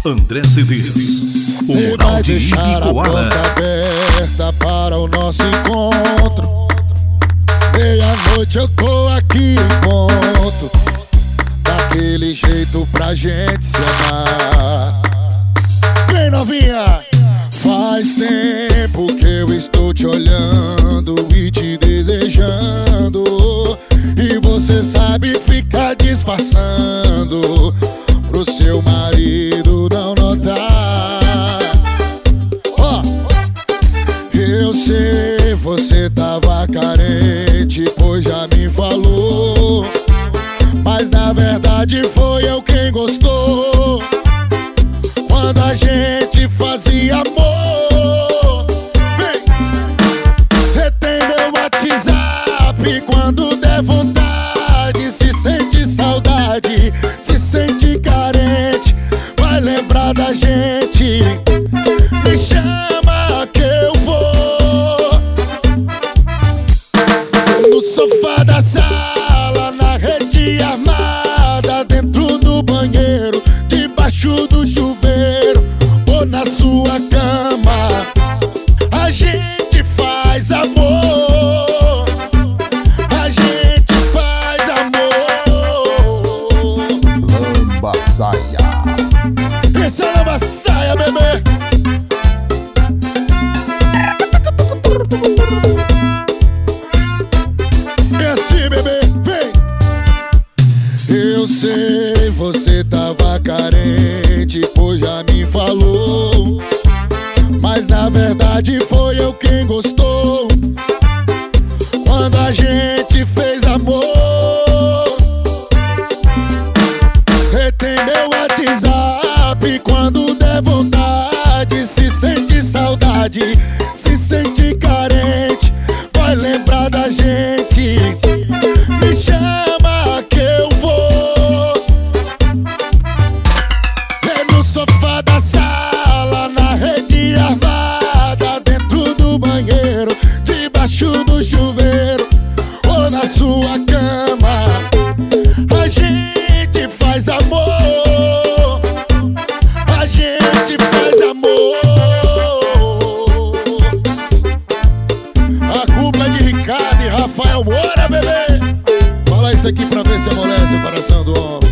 André Cedeiros, o mural de deixar a Ibicoara. porta aberta para o nosso encontro. Meia-noite eu tô aqui em ponto, daquele jeito pra gente se amar. Vem novinha! Faz tempo que eu estou te olhando e te desejando, e você sabe ficar disfarçando pro seu marido não notar. Ó, eu sei, você tava carente, pois já me falou, mas na verdade foi eu quem gostou quando a gente fazia amor. Vem! Cê tem meu WhatsApp, quando der vontade, se sente saudade, se sente carente, vai lembrar da gente. Me chama que eu vou no sofá da sala, na rede armada, dentro do banheiro, debaixo do chuveiro ou na sua cama. A gente faz amor, a gente faz amor. Lamba saia. Esse é lamba saia, bebê. Esse bebê, vem. Eu sei, você tava carente, pois já me falou, mas na verdade foi eu quem gostou quando a gente fez amor. Cê tem meu WhatsApp, quando der vontade, se sente saudade, se sente carente, vai lembrar da gente. Me chama que eu vou no sofá da sala, na rede armada, dentro do banheiro, debaixo do chuveiro ou na sua cama. A gente faz amor, a gente faz amor. A culpa é de Ricardo e Rafael Moura, bebê. Fala isso aqui pra ver se amolece o coração do homem.